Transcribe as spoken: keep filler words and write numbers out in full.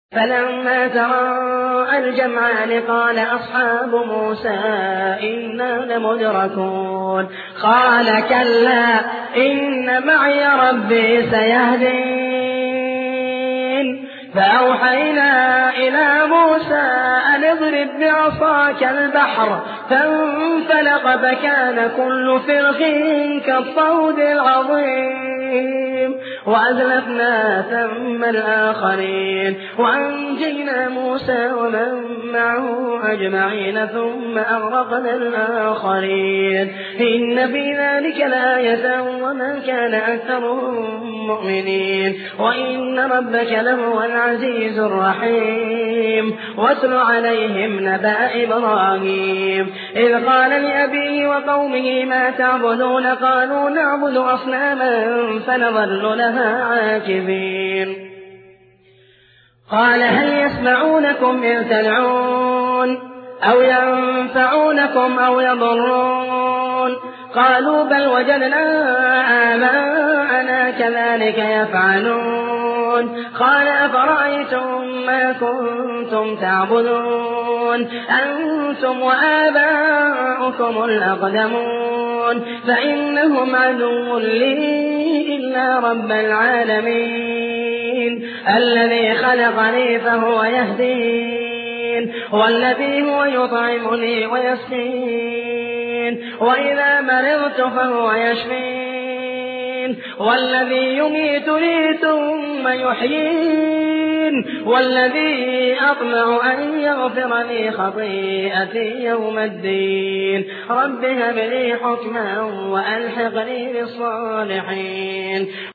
فلما تراءى الجمعان قال أصحاب موسى إنا لمدركون قال كلا إن معي ربي سيهدين فأوحينا إلى موسى أن اضرب بعصاك البحر فانفلق فكان كل فرق كالطود العظيم وأزلفنا ثم الآخرين وأنجينا موسى ومن معه أجمعين ثم أغرقنا الآخرين إن في ذلك لآية وما كان أكثرهم مؤمنين وإن ربك لهو العزيز الرحيم واتل عليهم نبأ إبراهيم إذ قال لأبيه وقومه ما تعبدون قالوا نعبد أصناما فنظل لها عاكفين قال هل يسمعونكم إذ تدعون أو ينفعونكم أو يضرون قالوا بل وجدنا آباءنا كذلك يفعلون قال أفرأيتم ما كنتم تعبدون أنتم وآباؤكم الأقدمون فإنهم عدو لي إلا رب العالمين الذي خلقني فهو يهدين والذي هو يطعمني ويسقين وإذا مرضت فهو يشفين والذي يميتني ثم يحيين والذي أطمع أن يغفر لي خطيئتي يوم الدين رب هب لي حكما وألحقني بالصالحين